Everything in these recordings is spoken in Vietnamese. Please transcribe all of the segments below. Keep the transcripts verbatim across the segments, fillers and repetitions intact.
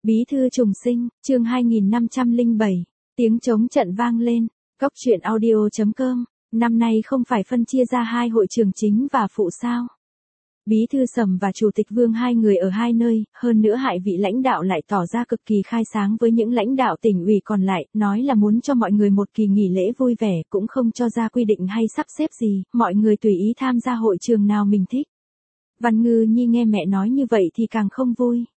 Bí thư trùng sinh, chương hai nghìn năm trăm lẻ bảy, tiếng trống trận vang lên, Cóc truyện audio chấm com, năm nay không phải phân chia ra hai hội trường chính và phụ sao. Bí thư Sầm và Chủ tịch Vương hai người ở hai nơi, hơn nữa hai vị lãnh đạo lại tỏ ra cực kỳ khai sáng với những lãnh đạo tỉnh ủy còn lại, nói là muốn cho mọi người một kỳ nghỉ lễ vui vẻ, cũng không cho ra quy định hay sắp xếp gì, mọi người tùy ý tham gia hội trường nào mình thích. Văn Ngư Nhi nghe mẹ nói như vậy thì càng không vui.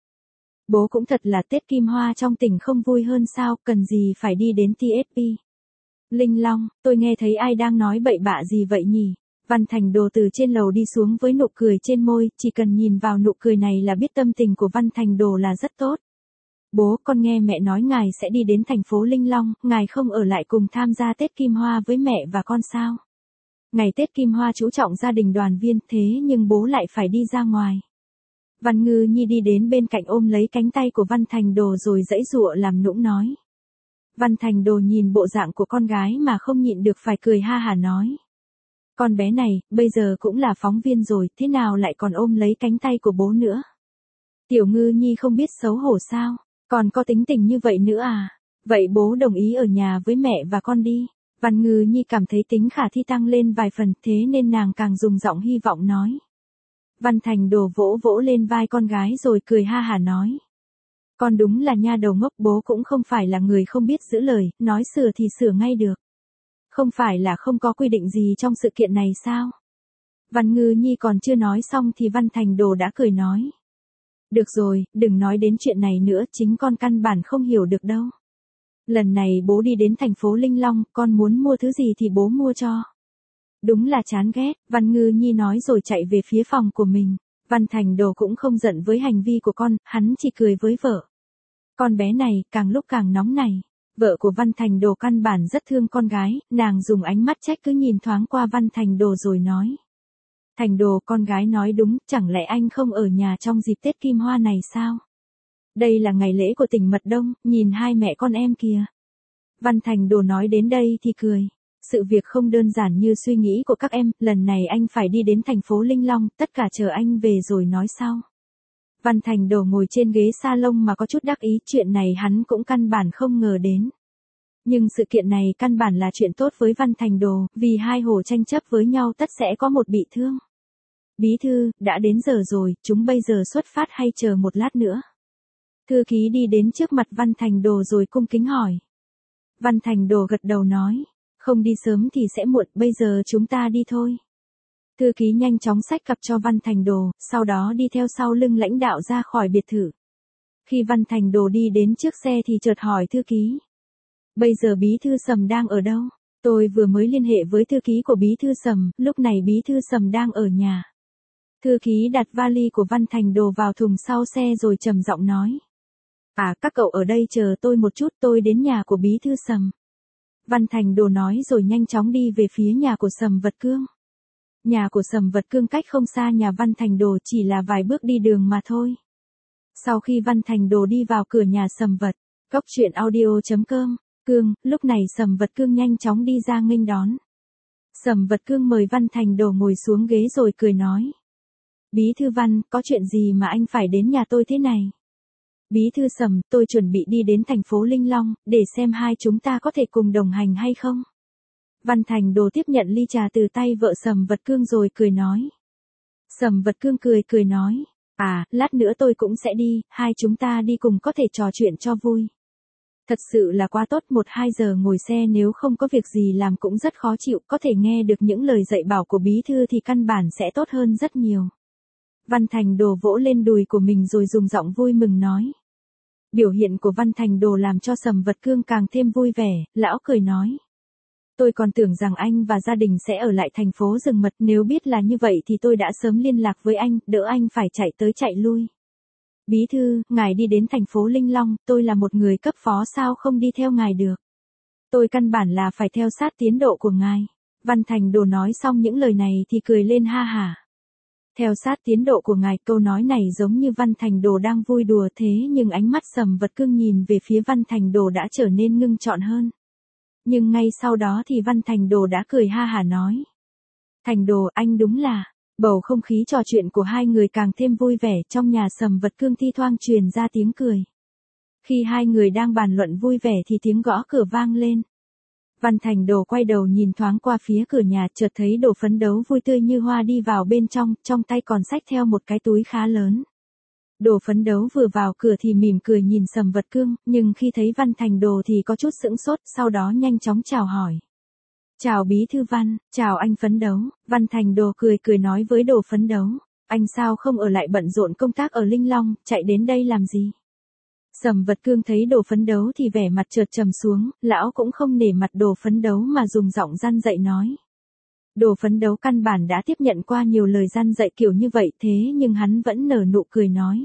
Bố cũng thật là Tết Kim Hoa trong tỉnh không vui hơn sao, cần gì phải đi đến tê ét pê. Linh Long, tôi nghe thấy ai đang nói bậy bạ gì vậy nhỉ? Văn Thành Đồ từ trên lầu đi xuống với nụ cười trên môi, chỉ cần nhìn vào nụ cười này là biết tâm tình của Văn Thành Đồ là rất tốt. Bố, con nghe mẹ nói ngài sẽ đi đến thành phố Linh Long, ngài không ở lại cùng tham gia Tết Kim Hoa với mẹ và con sao? Ngày Tết Kim Hoa chú trọng gia đình đoàn viên, thế nhưng bố lại phải đi ra ngoài. Văn Ngư Nhi đi đến bên cạnh ôm lấy cánh tay của Văn Thành Đồ rồi giãy giụa làm nũng nói. Văn Thành Đồ nhìn bộ dạng của con gái mà không nhịn được phải cười ha hả nói. Con bé này, bây giờ cũng là phóng viên rồi, thế nào lại còn ôm lấy cánh tay của bố nữa? Tiểu Ngư Nhi không biết xấu hổ sao, còn có tính tình như vậy nữa à? Vậy bố đồng ý ở nhà với mẹ và con đi. Văn Ngư Nhi cảm thấy tính khả thi tăng lên vài phần, thế nên nàng càng dùng giọng hy vọng nói. Văn Thành Đồ vỗ vỗ lên vai con gái rồi cười ha hả nói. Con đúng là nha đầu ngốc, bố cũng không phải là người không biết giữ lời, nói sửa thì sửa ngay được. Không phải là không có quy định gì trong sự kiện này sao? Văn Ngư Nhi còn chưa nói xong thì Văn Thành Đồ đã cười nói. Được rồi, đừng nói đến chuyện này nữa, chính con căn bản không hiểu được đâu. Lần này bố đi đến thành phố Linh Long, con muốn mua thứ gì thì bố mua cho. Đúng là chán ghét, Văn Ngư Nhi nói rồi chạy về phía phòng của mình. Văn Thành Đồ cũng không giận với hành vi của con, hắn chỉ cười với vợ. Con bé này, càng lúc càng nóng này. Vợ của Văn Thành Đồ căn bản rất thương con gái, nàng dùng ánh mắt trách cứ nhìn thoáng qua Văn Thành Đồ rồi nói. Thành Đồ, con gái nói đúng, chẳng lẽ anh không ở nhà trong dịp Tết Kim Hoa này sao? Đây là ngày lễ của tỉnh Mật Đông, nhìn hai mẹ con em kìa. Văn Thành Đồ nói đến đây thì cười. Sự việc không đơn giản như suy nghĩ của các em, lần này anh phải đi đến thành phố Linh Long, tất cả chờ anh về rồi nói sau. Văn Thành Đồ ngồi trên ghế salon mà có chút đắc ý, chuyện này hắn cũng căn bản không ngờ đến. Nhưng sự kiện này căn bản là chuyện tốt với Văn Thành Đồ, vì hai hồ tranh chấp với nhau tất sẽ có một bị thương. Bí thư, đã đến giờ rồi, chúng bây giờ xuất phát hay chờ một lát nữa? Thư ký đi đến trước mặt Văn Thành Đồ rồi cung kính hỏi. Văn Thành Đồ gật đầu nói. Không đi sớm thì sẽ muộn, bây giờ chúng ta đi thôi. Thư ký nhanh chóng xách cặp cho Văn Thành Đồ, sau đó đi theo sau lưng lãnh đạo ra khỏi biệt thự. Khi Văn Thành Đồ đi đến trước xe thì chợt hỏi thư ký. Bây giờ bí thư Sầm đang ở đâu? Tôi vừa mới liên hệ với thư ký của bí thư Sầm, lúc này bí thư Sầm đang ở nhà. Thư ký đặt vali của Văn Thành Đồ vào thùng sau xe rồi trầm giọng nói. À, các cậu ở đây chờ tôi một chút, tôi đến nhà của bí thư Sầm. Văn Thành Đồ nói rồi nhanh chóng đi về phía nhà của Sầm Vật Cương. Nhà của Sầm Vật Cương cách không xa nhà Văn Thành Đồ, chỉ là vài bước đi đường mà thôi. Sau khi Văn Thành Đồ đi vào cửa nhà Sầm Vật, Cóc truyện audio chấm com, Cương, lúc này Sầm Vật Cương nhanh chóng đi ra nghênh đón. Sầm Vật Cương mời Văn Thành Đồ ngồi xuống ghế rồi cười nói. Bí thư Văn, có chuyện gì mà anh phải đến nhà tôi thế này? Bí thư Sầm, tôi chuẩn bị đi đến thành phố Linh Long, để xem hai chúng ta có thể cùng đồng hành hay không. Văn Thành Đồ tiếp nhận ly trà từ tay vợ Sầm Vật Cương rồi cười nói. Sầm Vật Cương cười cười nói. À, lát nữa tôi cũng sẽ đi, hai chúng ta đi cùng có thể trò chuyện cho vui. Thật sự là quá tốt, một hai giờ ngồi xe nếu không có việc gì làm cũng rất khó chịu, có thể nghe được những lời dạy bảo của bí thư thì căn bản sẽ tốt hơn rất nhiều. Văn Thành Đồ vỗ lên đùi của mình rồi dùng giọng vui mừng nói. Biểu hiện của Văn Thành Đồ làm cho Sầm Vật Cương càng thêm vui vẻ, lão cười nói. Tôi còn tưởng rằng anh và gia đình sẽ ở lại thành phố Rừng Mật, nếu biết là như vậy thì tôi đã sớm liên lạc với anh, đỡ anh phải chạy tới chạy lui. Bí thư, ngài đi đến thành phố Linh Long, tôi là một người cấp phó sao không đi theo ngài được. Tôi căn bản là phải theo sát tiến độ của ngài. Văn Thành Đồ nói xong những lời này thì cười lên ha hả. Theo sát tiến độ của ngài, câu nói này giống như Văn Thành Đồ đang vui đùa thế nhưng ánh mắt Sầm Vật Cương nhìn về phía Văn Thành Đồ đã trở nên ngưng trọn hơn. Nhưng ngay sau đó thì Văn Thành Đồ đã cười ha hả nói. Thành Đồ, anh đúng là, bầu không khí trò chuyện của hai người càng thêm vui vẻ, trong nhà Sầm Vật Cương thi thoảng truyền ra tiếng cười. Khi hai người đang bàn luận vui vẻ thì tiếng gõ cửa vang lên. Văn Thành Đồ quay đầu nhìn thoáng qua phía cửa nhà, chợt thấy Đồ Phấn Đấu vui tươi như hoa đi vào bên trong, trong tay còn xách theo một cái túi khá lớn. Đồ Phấn Đấu vừa vào cửa thì mỉm cười nhìn Sầm Vật Cương, nhưng khi thấy Văn Thành Đồ thì có chút sững sốt, sau đó nhanh chóng chào hỏi. Chào bí thư Văn, chào anh Phấn Đấu. Văn Thành Đồ cười cười nói với Đồ Phấn Đấu. Anh sao không ở lại bận rộn công tác ở Linh Long, chạy đến đây làm gì? Sầm Vật Cương thấy Đồ Phấn Đấu thì vẻ mặt chợt trầm xuống, lão cũng không nể mặt Đồ Phấn Đấu mà dùng giọng gian dạy nói. Đồ Phấn Đấu căn bản đã tiếp nhận qua nhiều lời gian dạy kiểu như vậy thế nhưng hắn vẫn nở nụ cười nói.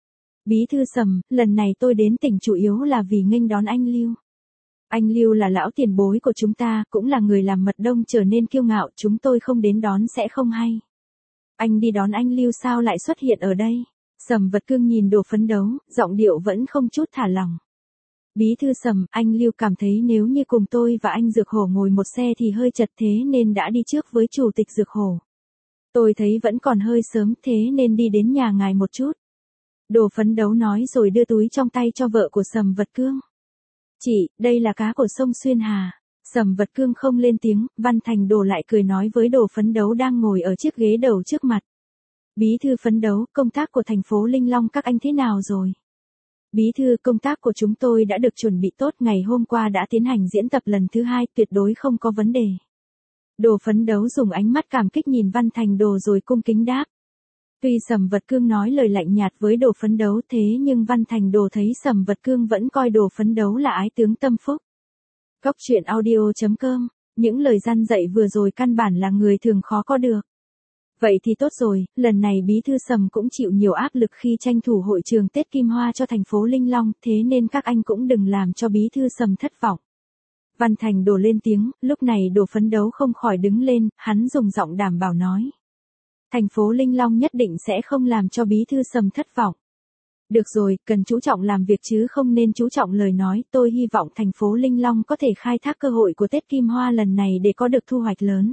Bí thư Sầm, lần này tôi đến tỉnh chủ yếu là vì nghênh đón anh Lưu. Anh Lưu là lão tiền bối của chúng ta, cũng là người làm mật đông trở nên kiêu ngạo, chúng tôi không đến đón sẽ không hay. Anh đi đón anh Lưu sao lại xuất hiện ở đây? Sầm Vật Cương nhìn Đồ Phấn Đấu, giọng điệu vẫn không chút thả lỏng. Bí thư Sầm, anh Lưu cảm thấy nếu như cùng tôi và anh Dược Hổ ngồi một xe thì hơi chật thế nên đã đi trước với chủ tịch Dược Hổ. Tôi thấy vẫn còn hơi sớm thế nên đi đến nhà ngài một chút. Đồ Phấn Đấu nói rồi đưa túi trong tay cho vợ của Sầm Vật Cương. Chị, đây là cá của sông Xuyên Hà. Sầm Vật Cương không lên tiếng, Văn Thành Đồ lại cười nói với Đồ Phấn Đấu đang ngồi ở chiếc ghế đầu trước mặt. Bí thư Phấn Đấu, công tác của thành phố Linh Long các anh thế nào rồi? Bí thư, công tác của chúng tôi đã được chuẩn bị tốt, ngày hôm qua đã tiến hành diễn tập lần thứ hai, tuyệt đối không có vấn đề. Đồ Phấn Đấu dùng ánh mắt cảm kích nhìn Văn Thành Đồ rồi cung kính đáp. Tuy Sầm Vật Cương nói lời lạnh nhạt với Đồ Phấn Đấu thế nhưng Văn Thành Đồ thấy Sầm Vật Cương vẫn coi Đồ Phấn Đấu là ái tướng tâm phúc. Cốc truyện audio chấm com, những lời gian dạy vừa rồi căn bản là người thường khó có được. Vậy thì tốt rồi, lần này bí thư Sầm cũng chịu nhiều áp lực khi tranh thủ hội trường Tết Kim Hoa cho thành phố Linh Long, thế nên các anh cũng đừng làm cho bí thư Sầm thất vọng. Văn Thành Đồ lên tiếng, lúc này Đồ Phấn Đấu không khỏi đứng lên, hắn dùng giọng đảm bảo nói. Thành phố Linh Long nhất định sẽ không làm cho bí thư Sầm thất vọng. Được rồi, cần chú trọng làm việc chứ không nên chú trọng lời nói, tôi hy vọng thành phố Linh Long có thể khai thác cơ hội của Tết Kim Hoa lần này để có được thu hoạch lớn.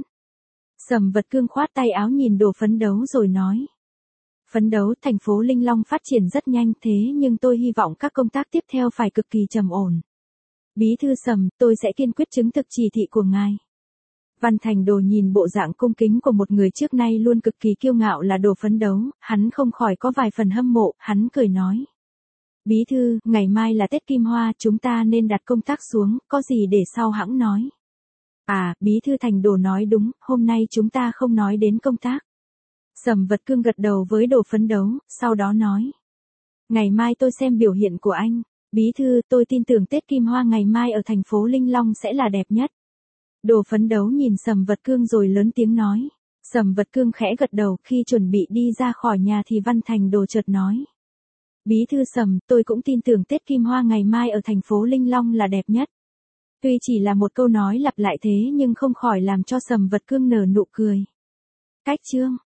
Sầm Vật Cương khoát tay áo nhìn Đồ Phấn Đấu rồi nói. Phấn Đấu, thành phố Linh Long phát triển rất nhanh thế nhưng tôi hy vọng các công tác tiếp theo phải cực kỳ trầm ổn. Bí thư Sầm, tôi sẽ kiên quyết chứng thực chỉ thị của ngài. Văn Thành Đồ nhìn bộ dạng cung kính của một người trước nay luôn cực kỳ kiêu ngạo là Đồ Phấn Đấu, hắn không khỏi có vài phần hâm mộ, hắn cười nói. Bí thư, ngày mai là Tết Kim Hoa, chúng ta nên đặt công tác xuống, có gì để sau hãng nói. À, bí thư Thành Đồ nói đúng, hôm nay chúng ta không nói đến công tác. Sầm Vật Cương gật đầu với Đồ Phấn Đấu, sau đó nói. Ngày mai tôi xem biểu hiện của anh. Bí thư, tôi tin tưởng Tết Kim Hoa ngày mai ở thành phố Linh Long sẽ là đẹp nhất. Đồ Phấn Đấu nhìn Sầm Vật Cương rồi lớn tiếng nói. Sầm Vật Cương khẽ gật đầu, khi chuẩn bị đi ra khỏi nhà thì Văn Thành Đồ chợt nói. Bí thư Sầm, tôi cũng tin tưởng Tết Kim Hoa ngày mai ở thành phố Linh Long là đẹp nhất. Tuy chỉ là một câu nói lặp lại thế nhưng không khỏi làm cho Sầm Vật Cương nở nụ cười. Cách chương